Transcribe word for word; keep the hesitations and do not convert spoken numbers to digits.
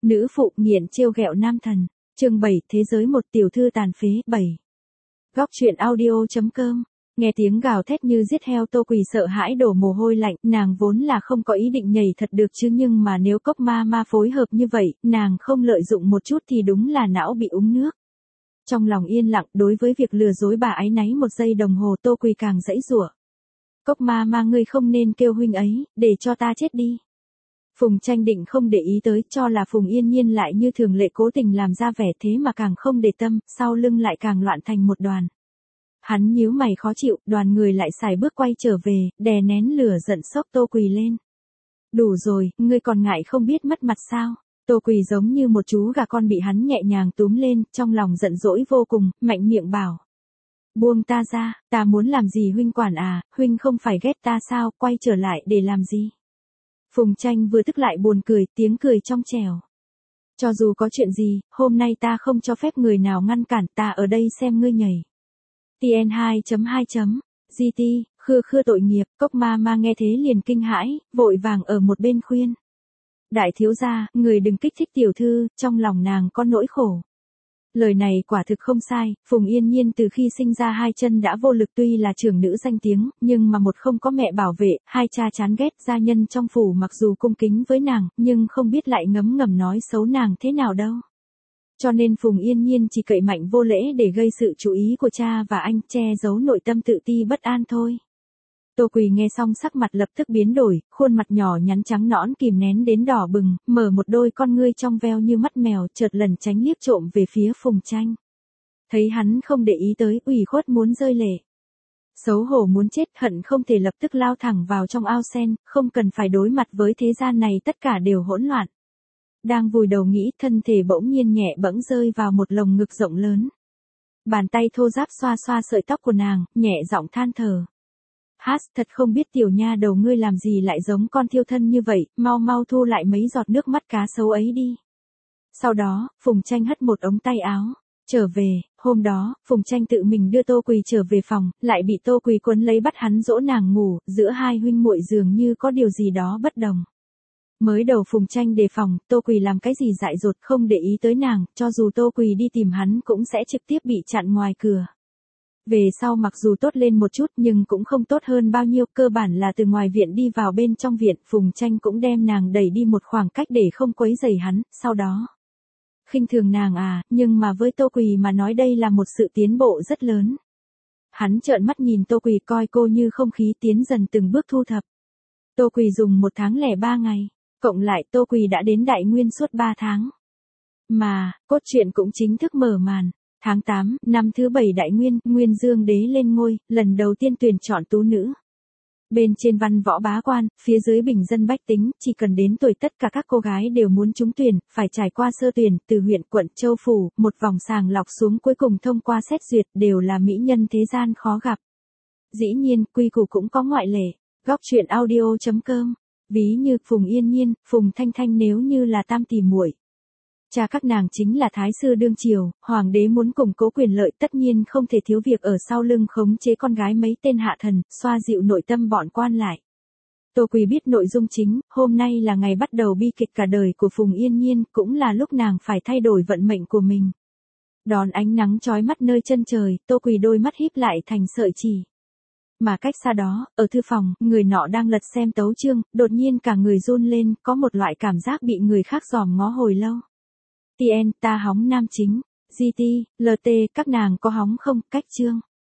Nữ phụ nghiện trêu ghẹo nam thần. Chương bảy, thế giới một tiểu thư tàn phế. bảy. Góc truyện audio chấm com. Nghe tiếng gào thét như giết heo, Tô Quỳ sợ hãi đổ mồ hôi lạnh, nàng vốn là không có ý định nhảy thật được chứ, nhưng mà nếu Cốc Ma Ma phối hợp như vậy, nàng không lợi dụng một chút thì đúng là não bị úng nước. Trong lòng yên lặng, đối với việc lừa dối bà áy náy một giây đồng hồ, Tô Quỳ càng giãy giụa. Cốc Ma Ma, ngươi không nên kêu huynh ấy, để cho ta chết đi. Phùng Tranh định không để ý tới, cho là Phùng Yên Nhiên lại như thường lệ cố tình làm ra vẻ, thế mà càng không để tâm, sau lưng lại càng loạn thành một đoàn. Hắn nhíu mày khó chịu, đoàn người lại xài bước quay trở về, đè nén lửa giận sốc Tô Quỳ lên. Đủ rồi, ngươi còn ngại không biết mất mặt sao? Tô Quỳ giống như một chú gà con bị hắn nhẹ nhàng túm lên, trong lòng giận dỗi vô cùng, mạnh miệng bảo. Buông ta ra, ta muốn làm gì huynh quản à, huynh không phải ghét ta sao, quay trở lại để làm gì? Phùng Tranh vừa tức lại buồn cười, tiếng cười trong trẻo. Cho dù có chuyện gì, hôm nay ta không cho phép người nào ngăn cản, ta ở đây xem ngươi nhảy. tê en hai chấm hai. giê tê, khưa khưa tội nghiệp. Cốc Ma Ma nghe thế liền kinh hãi, vội vàng ở một bên khuyên. Đại thiếu gia, người đừng kích thích tiểu thư, trong lòng nàng có nỗi khổ. Lời này quả thực không sai, Phùng Yên Nhiên từ khi sinh ra hai chân đã vô lực, tuy là trưởng nữ danh tiếng, nhưng mà một không có mẹ bảo vệ, hai cha chán ghét, gia nhân trong phủ mặc dù cung kính với nàng, nhưng không biết lại ngấm ngầm nói xấu nàng thế nào đâu. Cho nên Phùng Yên Nhiên chỉ cậy mạnh vô lễ để gây sự chú ý của cha và anh, che giấu nội tâm tự ti bất an thôi. Tô Quỳ nghe xong sắc mặt lập tức biến đổi, khuôn mặt nhỏ nhắn trắng nõn kìm nén đến đỏ bừng, mở một đôi con ngươi trong veo như mắt mèo, chợt lần tránh liếc trộm về phía Phùng Tranh. Thấy hắn không để ý tới, ủy khuất muốn rơi lệ. Xấu hổ muốn chết, hận không thể lập tức lao thẳng vào trong ao sen, không cần phải đối mặt với thế gian này, tất cả đều hỗn loạn. Đang vùi đầu nghĩ, thân thể bỗng nhiên nhẹ bẫng rơi vào một lồng ngực rộng lớn. Bàn tay thô ráp xoa xoa sợi tóc của nàng, nhẹ giọng than thở. Hát, thật không biết tiểu nha đầu ngươi làm gì lại giống con thiêu thân như vậy, mau mau thu lại mấy giọt nước mắt cá sấu ấy đi. Sau đó, Phùng Tranh hất một ống tay áo. Trở về, hôm đó, Phùng Tranh tự mình đưa Tô Quỳ trở về phòng, lại bị Tô Quỳ quấn lấy bắt hắn dỗ nàng ngủ, giữa hai huynh muội dường như có điều gì đó bất đồng. Mới đầu Phùng Tranh đề phòng, Tô Quỳ làm cái gì dại dột không để ý tới nàng, cho dù Tô Quỳ đi tìm hắn cũng sẽ trực tiếp bị chặn ngoài cửa. Về sau mặc dù tốt lên một chút nhưng cũng không tốt hơn bao nhiêu, cơ bản là từ ngoài viện đi vào bên trong viện, Phùng Tranh cũng đem nàng đẩy đi một khoảng cách để không quấy rầy hắn, sau đó. Khinh thường nàng à, nhưng mà với Tô Quỳ mà nói đây là một sự tiến bộ rất lớn. Hắn trợn mắt nhìn Tô Quỳ, coi cô như không khí, tiến dần từng bước thu thập. Tô Quỳ dùng một tháng lẻ ba ngày, cộng lại Tô Quỳ đã đến Đại Nguyên suốt ba tháng. Mà, cốt truyện cũng chính thức mở màn. Tháng tám, năm thứ bảy Đại Nguyên, Nguyên Dương đế lên ngôi, lần đầu tiên tuyển chọn tú nữ. Bên trên văn võ bá quan, phía dưới bình dân bách tính, chỉ cần đến tuổi tất cả các cô gái đều muốn trúng tuyển, phải trải qua sơ tuyển, từ huyện, quận, châu phủ, một vòng sàng lọc xuống cuối cùng thông qua xét duyệt, đều là mỹ nhân thế gian khó gặp. Dĩ nhiên, quy củ cũng có ngoại lệ. Góc truyện audio chấm com. Ví như Phùng Yên Nhiên, Phùng Thanh Thanh nếu như là tam tỷ muội. Cha các nàng chính là thái sư đương triều, hoàng đế muốn củng cố quyền lợi tất nhiên không thể thiếu việc ở sau lưng khống chế con gái mấy tên hạ thần, xoa dịu nội tâm bọn quan lại. Tô Quỳ biết nội dung chính, hôm nay là ngày bắt đầu bi kịch cả đời của Phùng Yên Nhiên, cũng là lúc nàng phải thay đổi vận mệnh của mình. Đón ánh nắng chói mắt nơi chân trời, Tô Quỳ đôi mắt híp lại thành sợi chỉ. Mà cách xa đó, ở thư phòng, người nọ đang lật xem tấu chương, đột nhiên cả người run lên, có một loại cảm giác bị người khác dòm ngó hồi lâu. tê en, ta hóng nam chính, giê tê, lờ tê, các nàng có hóng không, cách chương.